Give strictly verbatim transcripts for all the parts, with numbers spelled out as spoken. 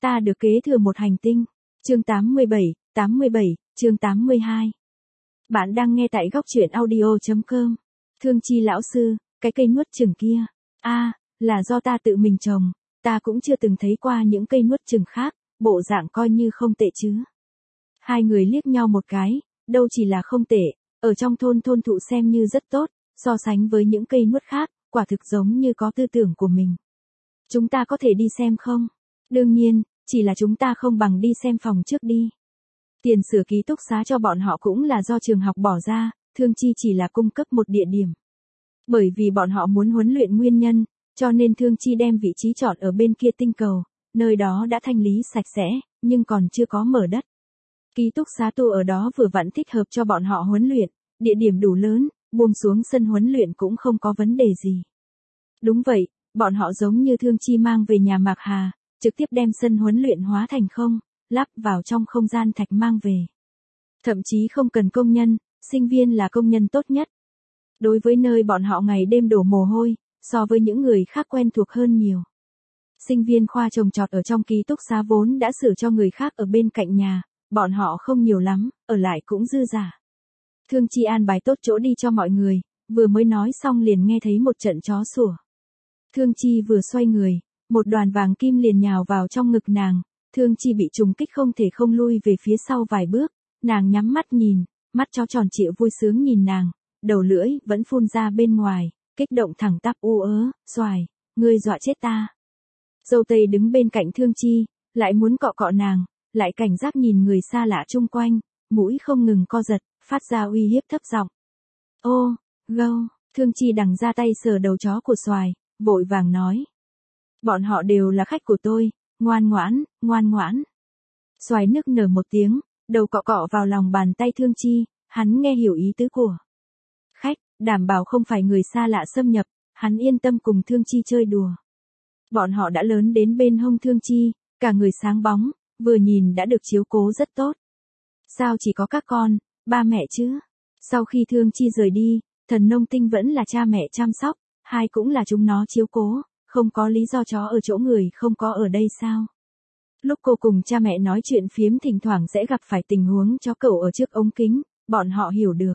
Ta được kế thừa một hành tinh. Chương tám mươi bảy, tám mươi bảy, chương tám mươi hai. Bạn đang nghe tại góc truyện audio chấm com. Thương Chi lão sư, cái cây nuốt chửng kia. A, à, là do ta tự mình trồng, ta cũng chưa từng thấy qua những cây nuốt chửng khác, bộ dạng coi như không tệ chứ. Hai người liếc nhau một cái, đâu chỉ là không tệ, ở trong thôn thôn thụ xem như rất tốt, so sánh với những cây nuốt khác, quả thực giống như có tư tưởng của mình. Chúng ta có thể đi xem không? Đương nhiên, chỉ là chúng ta không bằng đi xem phòng trước đi. Tiền sửa ký túc xá cho bọn họ cũng là do trường học bỏ ra, Thương Chi chỉ là cung cấp một địa điểm. Bởi vì bọn họ muốn huấn luyện nguyên nhân, cho nên Thương Chi đem vị trí chọn ở bên kia tinh cầu, nơi đó đã thanh lý sạch sẽ, nhưng còn chưa có mở đất. Ký túc xá tu ở đó vừa vặn thích hợp cho bọn họ huấn luyện, địa điểm đủ lớn, buông xuống sân huấn luyện cũng không có vấn đề gì. Đúng vậy, bọn họ giống như Thương Chi mang về nhà Mạc Hà, trực tiếp đem sân huấn luyện hóa thành không, lắp vào trong không gian thạch mang về. Thậm chí không cần công nhân, sinh viên là công nhân tốt nhất. Đối với nơi bọn họ ngày đêm đổ mồ hôi, so với những người khác quen thuộc hơn nhiều. Sinh viên khoa trồng trọt ở trong ký túc xá vốn đã sửa cho người khác ở bên cạnh nhà, bọn họ không nhiều lắm, ở lại cũng dư giả. Thương Chi an bài tốt chỗ đi cho mọi người, vừa mới nói xong liền nghe thấy một trận chó sủa. Thương Chi vừa xoay người, một đoàn vàng kim liền nhào vào trong ngực nàng, Thương Chi bị trùng kích không thể không lui về phía sau vài bước, nàng nhắm mắt nhìn, mắt chó tròn trịa vui sướng nhìn nàng, đầu lưỡi vẫn phun ra bên ngoài, kích động thẳng tắp u ớ, xoài, ngươi dọa chết ta. Dâu tây đứng bên cạnh Thương Chi, lại muốn cọ cọ nàng, lại cảnh giác nhìn người xa lạ chung quanh, mũi không ngừng co giật, phát ra uy hiếp thấp giọng. Ô, gâu, Thương Chi đằng ra tay sờ đầu chó của xoài, vội vàng nói. Bọn họ đều là khách của tôi, ngoan ngoãn, ngoan ngoãn. Xoài nức nở một tiếng, đầu cọ cọ vào lòng bàn tay Thương Chi, hắn nghe hiểu ý tứ của khách, đảm bảo không phải người xa lạ xâm nhập, hắn yên tâm cùng Thương Chi chơi đùa. Bọn họ đã lớn đến bên hông Thương Chi, cả người sáng bóng, vừa nhìn đã được chiếu cố rất tốt. Sao chỉ có các con, ba mẹ chứ? Sau khi Thương Chi rời đi, thần nông tinh vẫn là cha mẹ chăm sóc, hai cũng là chúng nó chiếu cố, không có lý do chó ở chỗ người không có ở đây sao? Lúc cô cùng cha mẹ nói chuyện phiếm thỉnh thoảng sẽ gặp phải tình huống chó cẩu ở trước ống kính, bọn họ hiểu được.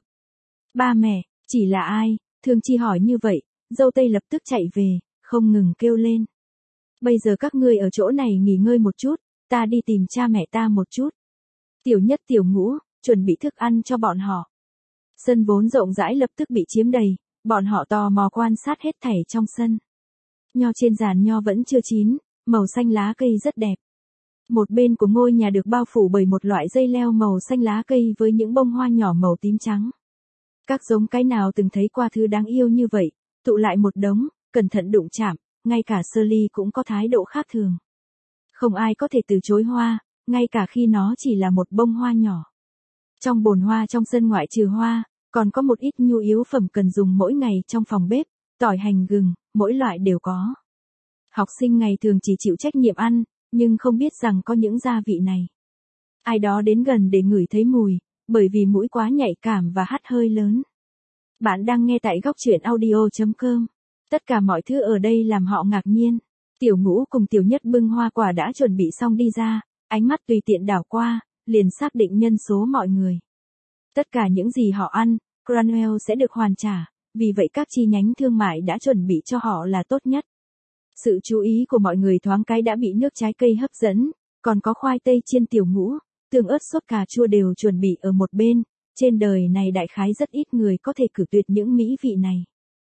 Ba mẹ, chỉ là ai? Thương Chi hỏi như vậy, dâu tây lập tức chạy về, không ngừng kêu lên. Bây giờ các ngươi ở chỗ này nghỉ ngơi một chút, ta đi tìm cha mẹ ta một chút. Tiểu Nhất Tiểu Ngũ, chuẩn bị thức ăn cho bọn họ. Sân vốn rộng rãi lập tức bị chiếm đầy, bọn họ tò mò quan sát hết thảy trong sân. Nho trên giàn nho vẫn chưa chín, màu xanh lá cây rất đẹp. Một bên của ngôi nhà được bao phủ bởi một loại dây leo màu xanh lá cây với những bông hoa nhỏ màu tím trắng. Các giống cái nào từng thấy qua thứ đáng yêu như vậy, tụ lại một đống, cẩn thận đụng chạm, ngay cả Shirley cũng có thái độ khác thường. Không ai có thể từ chối hoa, ngay cả khi nó chỉ là một bông hoa nhỏ. Trong bồn hoa trong sân ngoại trừ hoa, còn có một ít nhu yếu phẩm cần dùng mỗi ngày trong phòng bếp, tỏi hành gừng, mỗi loại đều có. Học sinh ngày thường chỉ chịu trách nhiệm ăn, nhưng không biết rằng có những gia vị này. Ai đó đến gần để ngửi thấy mùi, bởi vì mũi quá nhạy cảm và hắt hơi lớn. Bạn đang nghe tại góc truyện audio chấm com. Tất cả mọi thứ ở đây làm họ ngạc nhiên. Tiểu Ngũ cùng Tiểu Nhất bưng hoa quả đã chuẩn bị xong đi ra, ánh mắt tùy tiện đảo qua, liền xác định nhân số mọi người. Tất cả những gì họ ăn, Cranwell sẽ được hoàn trả, vì vậy các chi nhánh thương mại đã chuẩn bị cho họ là tốt nhất. Sự chú ý của mọi người thoáng cái đã bị nước trái cây hấp dẫn, còn có khoai tây chiên Tiểu Ngũ, tương ớt sốt cà chua đều chuẩn bị ở một bên, trên đời này đại khái rất ít người có thể cử tuyệt những mỹ vị này.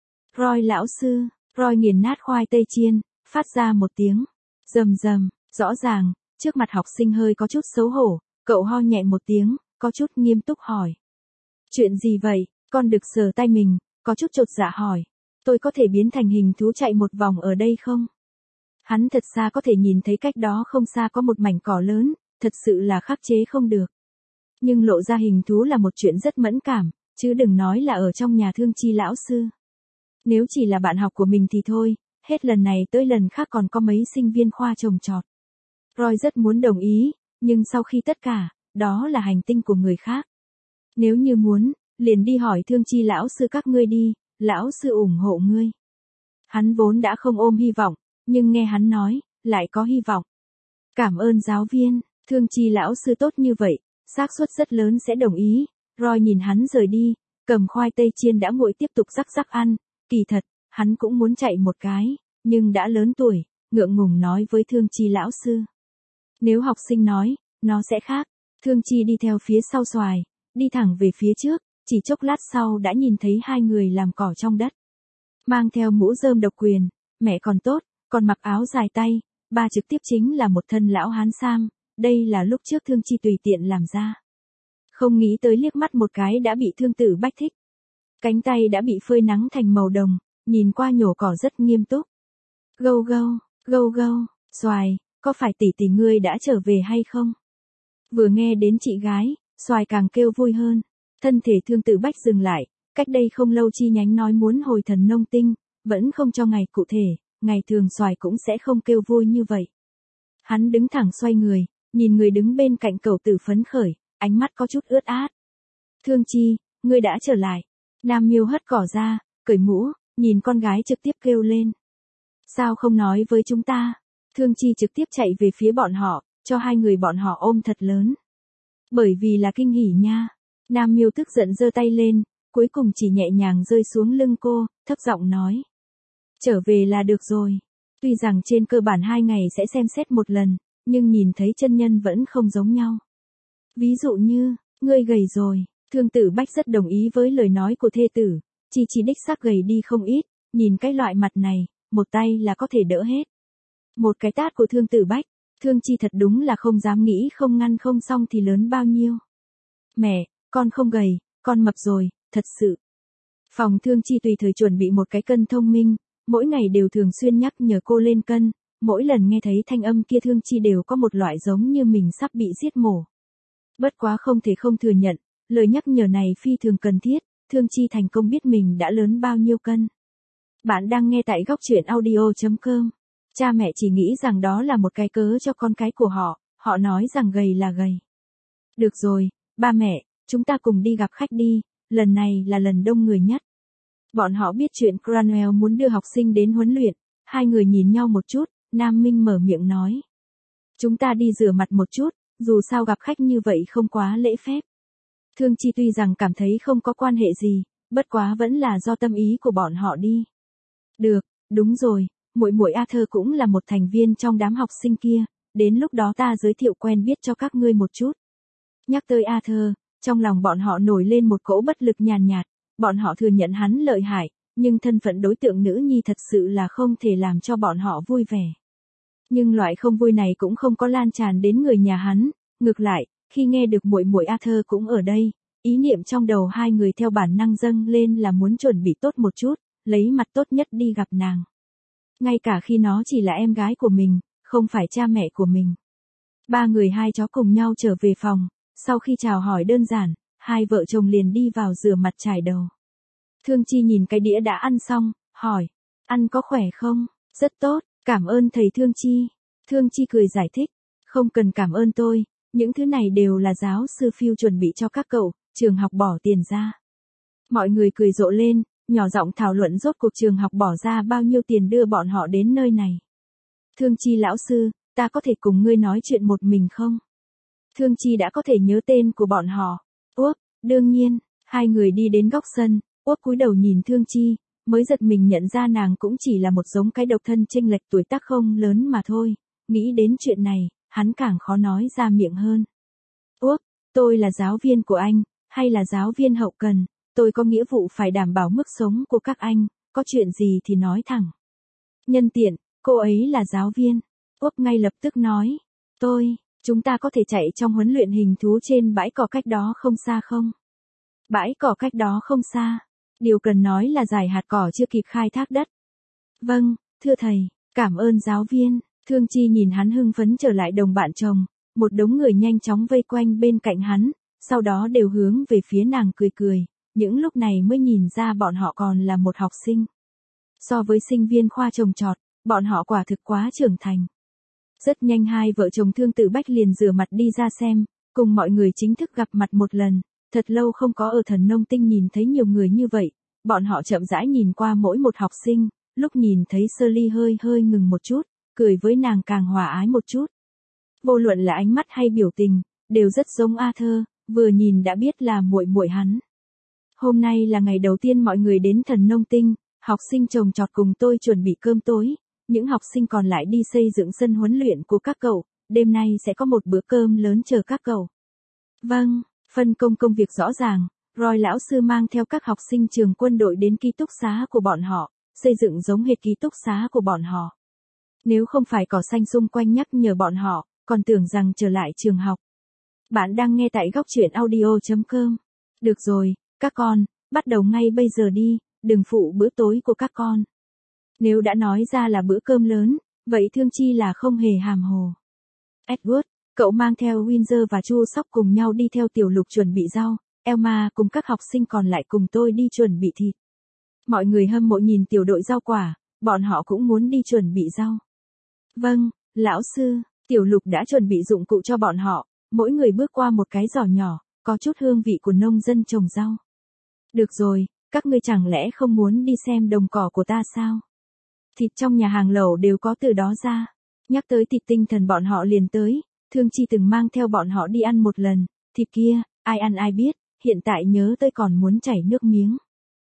Roy lão sư, Roy nghiền nát khoai tây chiên, phát ra một tiếng rầm rầm, rõ ràng, trước mặt học sinh hơi có chút xấu hổ, cậu ho nhẹ một tiếng, có chút nghiêm túc hỏi. Chuyện gì vậy? Con đực sờ tay mình, có chút chột dạ hỏi. Tôi có thể biến thành hình thú chạy một vòng ở đây không? Hắn thật xa có thể nhìn thấy cách đó không xa có một mảnh cỏ lớn, thật sự là khắc chế không được. Nhưng lộ ra hình thú là một chuyện rất mẫn cảm, chứ đừng nói là ở trong nhà Thương Chi lão sư. Nếu chỉ là bạn học của mình thì thôi, hết lần này tới lần khác còn có mấy sinh viên khoa trồng trọt. Roy rất muốn đồng ý, nhưng sau khi tất cả, đó là hành tinh của người khác. Nếu như muốn, liền đi hỏi Thương Chi lão sư các ngươi đi, lão sư ủng hộ ngươi. Hắn vốn đã không ôm hy vọng, nhưng nghe hắn nói, lại có hy vọng. Cảm ơn giáo viên, Thương Chi lão sư tốt như vậy, xác suất rất lớn sẽ đồng ý. Roy nhìn hắn rời đi, cầm khoai tây chiên đã nguội tiếp tục rắc rắc ăn, kỳ thật, hắn cũng muốn chạy một cái, nhưng đã lớn tuổi, ngượng ngùng nói với Thương Chi lão sư. Nếu học sinh nói, nó sẽ khác. Thương Chi đi theo phía sau xoài, đi thẳng về phía trước, chỉ chốc lát sau đã nhìn thấy hai người làm cỏ trong đất. Mang theo mũ rơm độc quyền, mẹ còn tốt, còn mặc áo dài tay, ba trực tiếp chính là một thân lão hán sam, đây là lúc trước Thương Chi tùy tiện làm ra. Không nghĩ tới liếc mắt một cái đã bị Thương Tử Bách thích. Cánh tay đã bị phơi nắng thành màu đồng, nhìn qua nhổ cỏ rất nghiêm túc. Gâu gâu, gâu gâu, xoài, có phải tỷ tỷ ngươi đã trở về hay không? Vừa nghe đến chị gái, xoài càng kêu vui hơn. Thân thể Thương Tử Bách dừng lại, cách đây không lâu chi nhánh nói muốn hồi thần nông tinh, vẫn không cho ngày cụ thể, ngày thường xoài cũng sẽ không kêu vui như vậy. Hắn đứng thẳng xoay người, nhìn người đứng bên cạnh cậu tử phấn khởi, ánh mắt có chút ướt át. Thương Chi, ngươi đã trở lại. Nam Miêu hất cỏ ra, cởi mũ, nhìn con gái trực tiếp kêu lên. Sao không nói với chúng ta? Thương Chi trực tiếp chạy về phía bọn họ, cho hai người bọn họ ôm thật lớn. Bởi vì là kinh hỉ nha. Nam Miêu tức giận giơ tay lên, cuối cùng chỉ nhẹ nhàng rơi xuống lưng cô, thấp giọng nói. Trở về là được rồi. Tuy rằng trên cơ bản hai ngày sẽ xem xét một lần, nhưng nhìn thấy chân nhân vẫn không giống nhau. Ví dụ như, ngươi gầy rồi, Thương Tử Bách rất đồng ý với lời nói của thê tử, Chi Chi đích xác gầy đi không ít, nhìn cái loại mặt này, một tay là có thể đỡ hết. Một cái tát của Thương Tử Bách, Thương Chi thật đúng là không dám nghĩ không ngăn không xong thì lớn bao nhiêu. Mẹ, con không gầy, con mập rồi, thật sự. Phòng Thương Chi tùy thời chuẩn bị một cái cân thông minh, mỗi ngày đều thường xuyên nhắc nhở cô lên cân, mỗi lần nghe thấy thanh âm kia Thương Chi đều có một loại giống như mình sắp bị giết mổ. Bất quá không thể không thừa nhận, lời nhắc nhở này phi thường cần thiết, Thương Chi thành công biết mình đã lớn bao nhiêu cân. Bạn đang nghe tại góc truyện audio chấm com. Cha mẹ chỉ nghĩ rằng đó là một cái cớ cho con cái của họ, họ nói rằng gầy là gầy. Được rồi, ba mẹ, chúng ta cùng đi gặp khách đi, lần này là lần đông người nhất. Bọn họ biết chuyện Cranwell muốn đưa học sinh đến huấn luyện, hai người nhìn nhau một chút, Nam Minh mở miệng nói. Chúng ta đi rửa mặt một chút, dù sao gặp khách như vậy không quá lễ phép. Thương Chi tuy rằng cảm thấy không có quan hệ gì, bất quá vẫn là do tâm ý của bọn họ đi. Được, đúng rồi, muội muội Arthur cũng là một thành viên trong đám học sinh kia, đến lúc đó ta giới thiệu quen biết cho các ngươi một chút. Nhắc tới Arthur, trong lòng bọn họ nổi lên một cỗ bất lực nhàn nhạt, bọn họ thừa nhận hắn lợi hại, nhưng thân phận đối tượng nữ nhi thật sự là không thể làm cho bọn họ vui vẻ. Nhưng loại không vui này cũng không có lan tràn đến người nhà hắn, ngược lại, khi nghe được muội muội Arthur cũng ở đây, ý niệm trong đầu hai người theo bản năng dâng lên là muốn chuẩn bị tốt một chút, lấy mặt tốt nhất đi gặp nàng. Ngay cả khi nó chỉ là em gái của mình, không phải cha mẹ của mình. Ba người hai chó cùng nhau trở về phòng, sau khi chào hỏi đơn giản, hai vợ chồng liền đi vào rửa mặt chải đầu. Thương Chi nhìn cái đĩa đã ăn xong, hỏi, ăn có khỏe không? Rất tốt, cảm ơn thầy Thương Chi. Thương Chi cười giải thích, không cần cảm ơn tôi, những thứ này đều là giáo sư Phil chuẩn bị cho các cậu, trường học bỏ tiền ra. Mọi người cười rộ lên, nhỏ giọng thảo luận rốt cuộc trường học bỏ ra bao nhiêu tiền đưa bọn họ đến nơi này. Thương Chi lão sư, ta có thể cùng ngươi nói chuyện một mình không? Thương Chi đã có thể nhớ tên của bọn họ. Úp, đương nhiên, hai người đi đến góc sân, Úp cúi đầu nhìn Thương Chi, mới giật mình nhận ra nàng cũng chỉ là một giống cái độc thân chênh lệch tuổi tác không lớn mà thôi. Nghĩ đến chuyện này, hắn càng khó nói ra miệng hơn. Úp, tôi là giáo viên của anh, hay là giáo viên hậu cần, tôi có nghĩa vụ phải đảm bảo mức sống của các anh, có chuyện gì thì nói thẳng. Nhân tiện, cô ấy là giáo viên. Úp ngay lập tức nói, tôi, chúng ta có thể chạy trong huấn luyện hình thú trên bãi cỏ cách đó không xa không? Bãi cỏ cách đó không xa. Điều cần nói là giải hạt cỏ chưa kịp khai thác đất. Vâng, thưa thầy, cảm ơn giáo viên. Thương Chi nhìn hắn hưng phấn trở lại đồng bạn chồng, một đống người nhanh chóng vây quanh bên cạnh hắn, sau đó đều hướng về phía nàng cười cười, những lúc này mới nhìn ra bọn họ còn là một học sinh. So với sinh viên khoa trồng trọt, bọn họ quả thực quá trưởng thành. Rất nhanh hai vợ chồng Thương Tử Bách liền rửa mặt đi ra xem, cùng mọi người chính thức gặp mặt một lần, thật lâu không có ở thần nông tinh nhìn thấy nhiều người như vậy, bọn họ chậm rãi nhìn qua mỗi một học sinh, lúc nhìn thấy Shirley hơi hơi ngừng một chút, cười với nàng càng hòa ái một chút. Vô luận là ánh mắt hay biểu tình, đều rất giống Arthur, vừa nhìn đã biết là muội muội hắn. Hôm nay là ngày đầu tiên mọi người đến Thần Nông Tinh, học sinh trồng trọt cùng tôi chuẩn bị cơm tối, những học sinh còn lại đi xây dựng sân huấn luyện của các cậu, đêm nay sẽ có một bữa cơm lớn chờ các cậu. Vâng, phân công công việc rõ ràng, Roy lão sư mang theo các học sinh trường quân đội đến ký túc xá của bọn họ, xây dựng giống hệt ký túc xá của bọn họ. Nếu không phải cỏ xanh xung quanh nhắc nhở bọn họ, còn tưởng rằng trở lại trường học. Bạn đang nghe tại góc truyện audio chấm com. Được rồi, các con, bắt đầu ngay bây giờ đi, đừng phụ bữa tối của các con. Nếu đã nói ra là bữa cơm lớn, vậy Thương Chi là không hề hàm hồ. Edward, cậu mang theo Windsor và Chu Sóc cùng nhau đi theo Tiểu Lục chuẩn bị rau, Elma cùng các học sinh còn lại cùng tôi đi chuẩn bị thịt. Mọi người hâm mộ nhìn tiểu đội rau quả, bọn họ cũng muốn đi chuẩn bị rau. Vâng, lão sư, Tiểu Lục đã chuẩn bị dụng cụ cho bọn họ, mỗi người bước qua một cái giỏ nhỏ, có chút hương vị của nông dân trồng rau. Được rồi, các ngươi chẳng lẽ không muốn đi xem đồng cỏ của ta sao? Thịt trong nhà hàng lẩu đều có từ đó ra. Nhắc tới thịt tinh thần bọn họ liền tới, Thương Chi từng mang theo bọn họ đi ăn một lần, thịt kia, ai ăn ai biết, hiện tại nhớ tới còn muốn chảy nước miếng.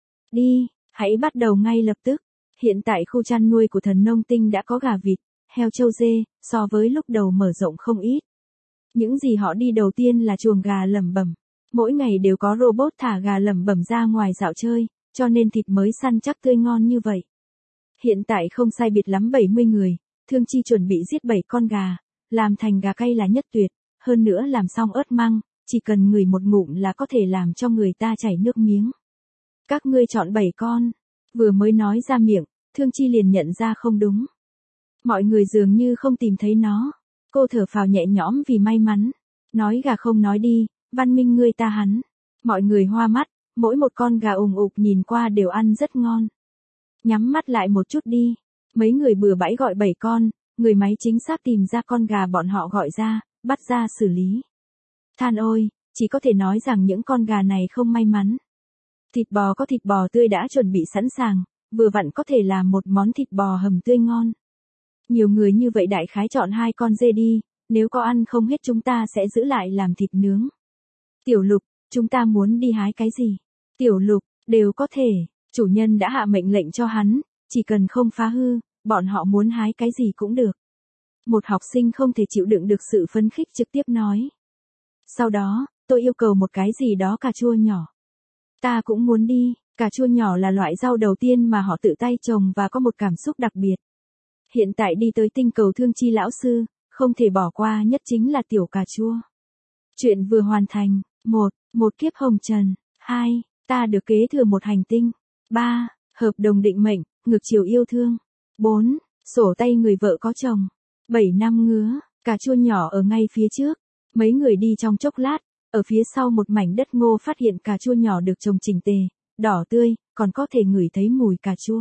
Đi, hãy bắt đầu ngay lập tức. Hiện tại khu chăn nuôi của Thần Nông Tinh đã có gà vịt, heo trâu dê, so với lúc đầu mở rộng không ít. Những gì họ đi đầu tiên là chuồng gà lẩm bẩm. Mỗi ngày đều có robot thả gà lẩm bẩm ra ngoài dạo chơi, cho nên thịt mới săn chắc tươi ngon như vậy. Hiện tại không sai biệt lắm bảy mươi người, Thương Chi chuẩn bị giết bảy con gà, làm thành gà cay là nhất tuyệt, hơn nữa làm xong ớt măng, chỉ cần ngửi một ngụm là có thể làm cho người ta chảy nước miếng. Các ngươi chọn bảy con, vừa mới nói ra miệng, Thương Chi liền nhận ra không đúng. Mọi người dường như không tìm thấy nó, cô thở phào nhẹ nhõm vì may mắn, nói gà không nói đi, văn minh ngươi ta hắn. Mọi người hoa mắt, mỗi một con gà ùng ục nhìn qua đều ăn rất ngon. Nhắm mắt lại một chút đi, mấy người bừa bãi gọi bảy con, người máy chính xác tìm ra con gà bọn họ gọi ra, bắt ra xử lý. Than ôi, chỉ có thể nói rằng những con gà này không may mắn. Thịt bò có thịt bò tươi đã chuẩn bị sẵn sàng, vừa vặn có thể làm một món thịt bò hầm tươi ngon. Nhiều người như vậy đại khái chọn hai con dê đi, nếu có ăn không hết chúng ta sẽ giữ lại làm thịt nướng. Tiểu Lục, chúng ta muốn đi hái cái gì? Tiểu Lục, đều có thể, chủ nhân đã hạ mệnh lệnh cho hắn, chỉ cần không phá hư, bọn họ muốn hái cái gì cũng được. Một học sinh không thể chịu đựng được sự phấn khích trực tiếp nói. Sau đó, tôi yêu cầu một cái gì đó cà chua nhỏ. Ta cũng muốn đi, cà chua nhỏ là loại rau đầu tiên mà họ tự tay trồng và có một cảm xúc đặc biệt. Hiện tại đi tới tinh cầu Thương Chi lão sư, không thể bỏ qua nhất chính là tiểu cà chua. Chuyện vừa hoàn thành. một. Một kiếp hồng trần. hai. Ta được kế thừa một hành tinh. ba. Hợp đồng định mệnh, ngược chiều yêu thương. bốn. Sổ tay người vợ có chồng. bảy năm ngứa, cà chua nhỏ ở ngay phía trước. Mấy người đi trong chốc lát, ở phía sau một mảnh đất ngô phát hiện cà chua nhỏ được trồng chỉnh tề, đỏ tươi, còn có thể ngửi thấy mùi cà chua.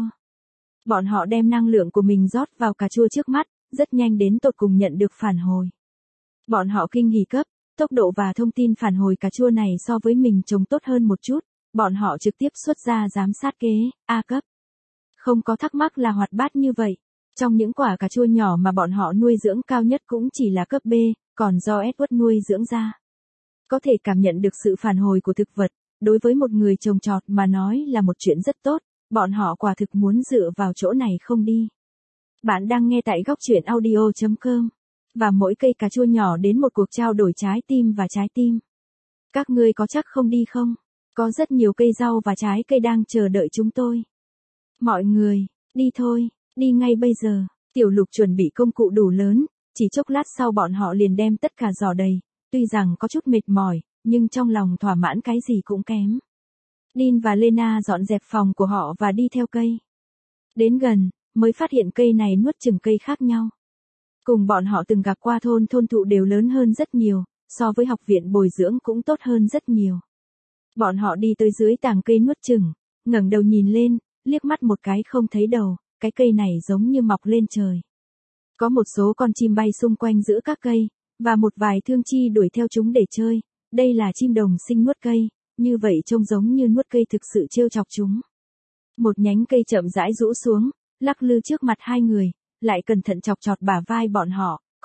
Bọn họ đem năng lượng của mình rót vào cà chua trước mắt, rất nhanh đến tột cùng nhận được phản hồi. Bọn họ kinh hỉ cấp, tốc độ và thông tin phản hồi cà chua này so với mình trồng tốt hơn một chút, bọn họ trực tiếp xuất ra giám sát kế, A cấp. Không có thắc mắc là hoạt bát như vậy. Trong những quả cà chua nhỏ mà bọn họ nuôi dưỡng cao nhất cũng chỉ là cấp B, còn do Edward nuôi dưỡng ra. Có thể cảm nhận được sự phản hồi của thực vật, đối với một người trồng trọt mà nói là một chuyện rất tốt, bọn họ quả thực muốn dựa vào chỗ này không đi. Bạn đang nghe tại góc truyện audio chấm com. Và mỗi cây cà chua nhỏ đến một cuộc trao đổi trái tim và trái tim. Các ngươi có chắc không đi không? Có rất nhiều cây rau và trái cây đang chờ đợi chúng tôi. Mọi người, đi thôi, đi ngay bây giờ. Tiểu Lục chuẩn bị công cụ đủ lớn, chỉ chốc lát sau bọn họ liền đem tất cả giỏ đầy. Tuy rằng có chút mệt mỏi, nhưng trong lòng thỏa mãn cái gì cũng kém. Dean và Lena dọn dẹp phòng của họ và đi theo cây. Đến gần, mới phát hiện cây này nuốt chừng cây khác nhau. Cùng bọn họ từng gặp qua thôn thôn thụ đều lớn hơn rất nhiều, so với học viện bồi dưỡng cũng tốt hơn rất nhiều. Bọn họ đi tới dưới tàng cây nuốt chừng, ngẩng đầu nhìn lên, liếc mắt một cái không thấy đầu, cái cây này giống như mọc lên trời. Có một số con chim bay xung quanh giữa các cây, và một vài Thương Chi đuổi theo chúng để chơi, đây là chim đồng sinh nuốt cây, như vậy trông giống như nuốt cây thực sự trêu chọc chúng. Một nhánh cây chậm rãi rũ xuống, lắc lư trước mặt hai người, lại cẩn thận chọc chọt bả vai bọn họ,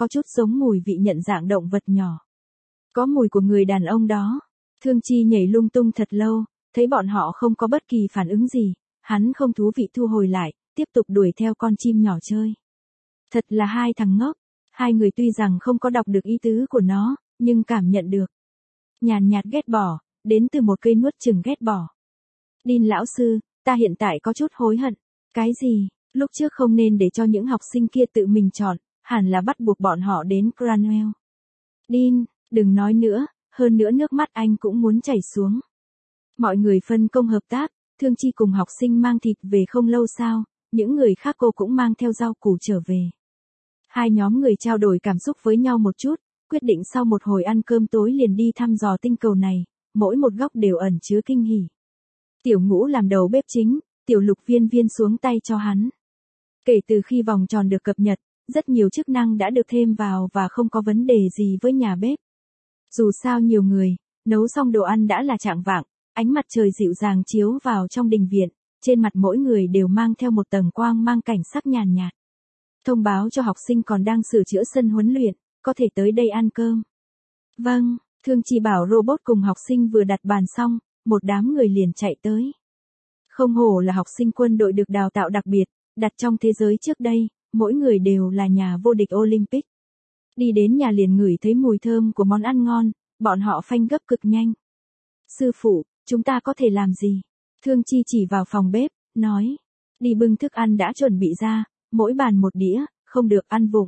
có chút giống mùi vị nhận dạng động vật nhỏ. Có mùi của người đàn ông đó. Thương Chi nhảy lung tung thật lâu, thấy bọn họ không có bất kỳ phản ứng gì, hắn không thú vị thu hồi lại, tiếp tục đuổi theo con chim nhỏ chơi. Thật là hai thằng ngốc, hai người tuy rằng không có đọc được ý tứ của nó, nhưng cảm nhận được. Nhàn nhạt ghét bỏ, đến từ một cây nuốt chửng ghét bỏ. Dean lão sư, ta hiện tại có chút hối hận. Cái gì? Lúc trước không nên để cho những học sinh kia tự mình chọn, hẳn là bắt buộc bọn họ đến Cranwell. Dean, đừng nói nữa, hơn nữa nước mắt anh cũng muốn chảy xuống. Mọi người phân công hợp tác, Thương Chi cùng học sinh mang thịt về không lâu sau, những người khác cô cũng mang theo rau củ trở về. Hai nhóm người trao đổi cảm xúc với nhau một chút, quyết định sau một hồi ăn cơm tối liền đi thăm dò tinh cầu này, mỗi một góc đều ẩn chứa kinh hỉ. Tiểu Ngũ làm đầu bếp chính, Tiểu Lục viên viên xuống tay cho hắn. Kể từ khi vòng tròn được cập nhật, rất nhiều chức năng đã được thêm vào và không có vấn đề gì với nhà bếp. Dù sao nhiều người, nấu xong đồ ăn đã là chạng vạng, ánh mặt trời dịu dàng chiếu vào trong đình viện, trên mặt mỗi người đều mang theo một tầng quang mang cảnh sắc nhàn nhạt. Thông báo cho học sinh còn đang sửa chữa sân huấn luyện, có thể tới đây ăn cơm. Vâng, Thương Chi bảo robot cùng học sinh vừa đặt bàn xong, một đám người liền chạy tới. Không hổ là học sinh quân đội được đào tạo đặc biệt, đặt trong thế giới trước đây, mỗi người đều là nhà vô địch Olympic. Đi đến nhà liền ngửi thấy mùi thơm của món ăn ngon, bọn họ phanh gấp cực nhanh. Sư phụ, chúng ta có thể làm gì? Thương Chi chỉ vào phòng bếp, nói. Đi bưng thức ăn đã chuẩn bị ra, mỗi bàn một đĩa, không được ăn vụng.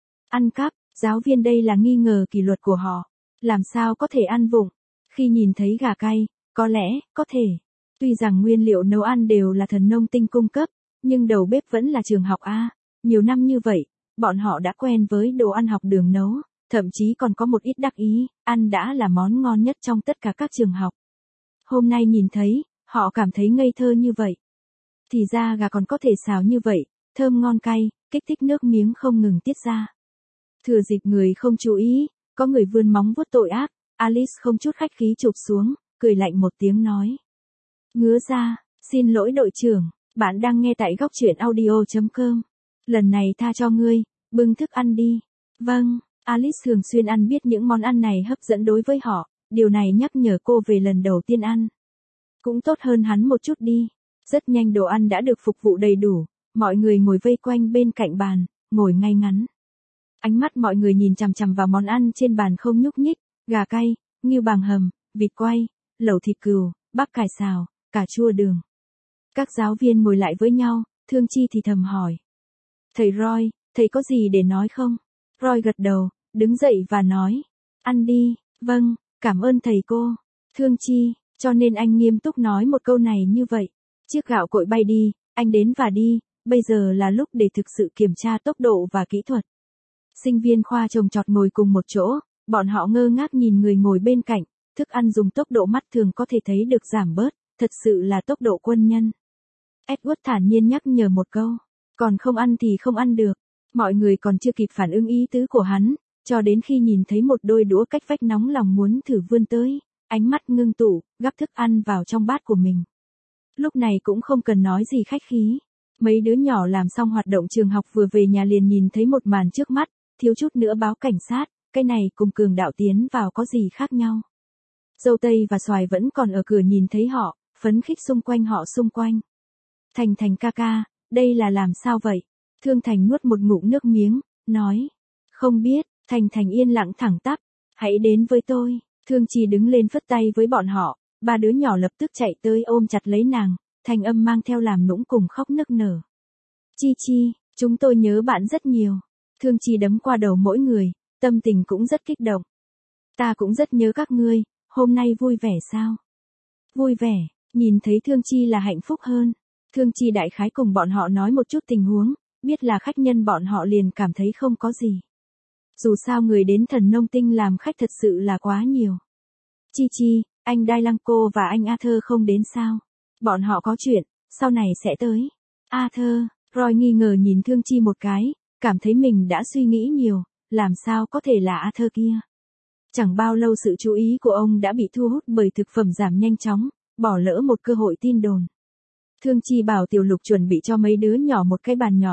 Ăn cắp, giáo viên đây là nghi ngờ kỷ luật của họ. Làm sao có thể ăn vụng? Khi nhìn thấy gà cay, có lẽ, có thể. Tuy rằng nguyên liệu nấu ăn đều là thần nông tinh cung cấp, nhưng đầu bếp vẫn là trường học A. Nhiều năm như vậy, bọn họ đã quen với đồ ăn học đường nấu, thậm chí còn có một ít đắc ý, ăn đã là món ngon nhất trong tất cả các trường học. Hôm nay nhìn thấy, họ cảm thấy ngây thơ như vậy. Thì ra gà còn có thể xào như vậy, thơm ngon cay, kích thích nước miếng không ngừng tiết ra. Thừa dịp người không chú ý, có người vươn móng vuốt tội ác, Alice không chút khách khí chụp xuống, cười lạnh một tiếng nói. Ngứa ra, xin lỗi đội trưởng, bạn đang nghe tại góc truyện audio chấm com. Lần này tha cho ngươi, bưng thức ăn đi. Vâng, Alice thường xuyên ăn biết những món ăn này hấp dẫn đối với họ, điều này nhắc nhở cô về lần đầu tiên ăn. Cũng tốt hơn hắn một chút đi. Rất nhanh đồ ăn đã được phục vụ đầy đủ, mọi người ngồi vây quanh bên cạnh bàn, ngồi ngay ngắn. Ánh mắt mọi người nhìn chằm chằm vào món ăn trên bàn không nhúc nhích, gà cay, ngưu bàng hầm, vịt quay, lẩu thịt cừu, bắp cải xào, cà chua đường. Các giáo viên ngồi lại với nhau, Thương Chi thì thầm hỏi. Thầy Roy, thầy có gì để nói không? Roy gật đầu, đứng dậy và nói. Ăn đi, vâng, cảm ơn thầy cô. Thương Chi, cho nên anh nghiêm túc nói một câu này như vậy. Chiếc gạo cội bay đi, anh đến và đi, bây giờ là lúc để thực sự kiểm tra tốc độ và kỹ thuật. Sinh viên khoa trồng trọt ngồi cùng một chỗ, bọn họ ngơ ngác nhìn người ngồi bên cạnh, thức ăn dùng tốc độ mắt thường có thể thấy được giảm bớt, thật sự là tốc độ quân nhân. Edward thản nhiên nhắc nhở một câu, còn không ăn thì không ăn được. Mọi người còn chưa kịp phản ứng ý tứ của hắn, cho đến khi nhìn thấy một đôi đũa cách vách nóng lòng muốn thử vươn tới, ánh mắt ngưng tụ, gắp thức ăn vào trong bát của mình. Lúc này cũng không cần nói gì khách khí. Mấy đứa nhỏ làm xong hoạt động trường học vừa về nhà liền nhìn thấy một màn trước mắt, thiếu chút nữa báo cảnh sát, cái này cùng cường đạo tiến vào có gì khác nhau. Dâu tây và xoài vẫn còn ở cửa nhìn thấy họ, phấn khích xung quanh họ xung quanh. Thành Thành ca ca, đây là làm sao vậy? Thương Thành nuốt một ngụm nước miếng, nói. Không biết, Thành Thành yên lặng thẳng tắp, hãy đến với tôi. Thương Chi đứng lên phất tay với bọn họ, ba đứa nhỏ lập tức chạy tới ôm chặt lấy nàng, thanh âm mang theo làm nũng cùng khóc nức nở. Chi Chi, chúng tôi nhớ bạn rất nhiều. Thương Chi đấm qua đầu mỗi người, tâm tình cũng rất kích động. Ta cũng rất nhớ các ngươi, hôm nay vui vẻ sao? Vui vẻ, nhìn thấy Thương Chi là hạnh phúc hơn. Thương Chi đại khái cùng bọn họ nói một chút tình huống, biết là khách nhân bọn họ liền cảm thấy không có gì. Dù sao người đến thần nông tinh làm khách thật sự là quá nhiều. Chi Chi, anh Đai Lăng cô và anh Arthur không đến sao? Bọn họ có chuyện, sau này sẽ tới. Arthur, Roy nghi ngờ nhìn Thương Chi một cái, cảm thấy mình đã suy nghĩ nhiều, làm sao có thể là Arthur kia. Chẳng bao lâu sự chú ý của ông đã bị thu hút bởi thực phẩm giảm nhanh chóng, bỏ lỡ một cơ hội tin đồn. Thương Chi bảo Tiểu Lục chuẩn bị cho mấy đứa nhỏ một cái bàn nhỏ,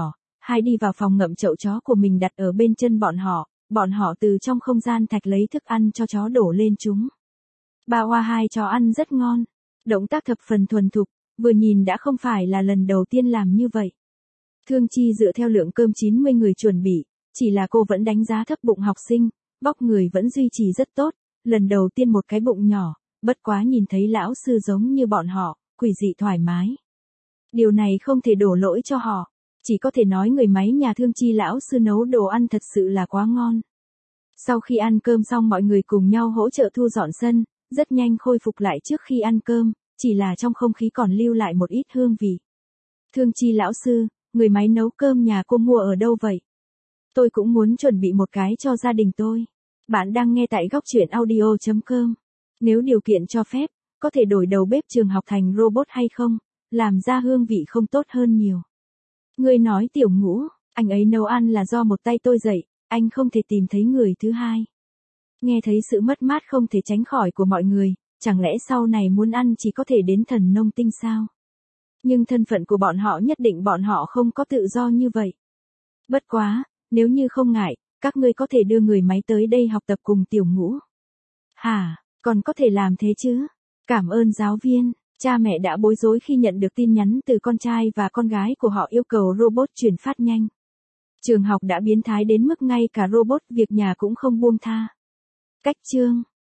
Hai đi vào phòng ngậm chậu chó của mình đặt ở bên chân bọn họ, bọn họ từ trong không gian thạch lấy thức ăn cho chó đổ lên chúng. Ba Hoa hai chó ăn rất ngon, động tác thập phần thuần thục, vừa nhìn đã không phải là lần đầu tiên làm như vậy. Thương Chi dựa theo lượng cơm chín mươi người chuẩn bị, chỉ là cô vẫn đánh giá thấp bụng học sinh, vóc người vẫn duy trì rất tốt, lần đầu tiên một cái bụng nhỏ, bất quá nhìn thấy lão sư giống như bọn họ, quỷ dị thoải mái. Điều này không thể đổ lỗi cho họ, chỉ có thể nói người máy nhà Thương Chi lão sư nấu đồ ăn thật sự là quá ngon. Sau khi ăn cơm xong mọi người cùng nhau hỗ trợ thu dọn sân, rất nhanh khôi phục lại trước khi ăn cơm, chỉ là trong không khí còn lưu lại một ít hương vị. Thương Chi lão sư, người máy nấu cơm nhà cô mua ở đâu vậy? Tôi cũng muốn chuẩn bị một cái cho gia đình tôi. Bạn đang nghe tại góc truyện audio chấm com. Nếu điều kiện cho phép, có thể đổi đầu bếp trường học thành robot hay không? Làm ra hương vị không tốt hơn nhiều. Ngươi nói Tiểu Ngũ, anh ấy nấu ăn là do một tay tôi dạy, anh không thể tìm thấy người thứ hai. Nghe thấy sự mất mát không thể tránh khỏi của mọi người, chẳng lẽ sau này muốn ăn chỉ có thể đến thần nông tinh sao? Nhưng thân phận của bọn họ nhất định bọn họ không có tự do như vậy. Bất quá, nếu như không ngại, các ngươi có thể đưa người máy tới đây học tập cùng Tiểu Ngũ. Hả, còn có thể làm thế chứ? Cảm ơn giáo viên. Cha mẹ đã bối rối khi nhận được tin nhắn từ con trai và con gái của họ yêu cầu robot chuyển phát nhanh. Trường học đã biến thái đến mức ngay cả robot việc nhà cũng không buông tha. Cách chương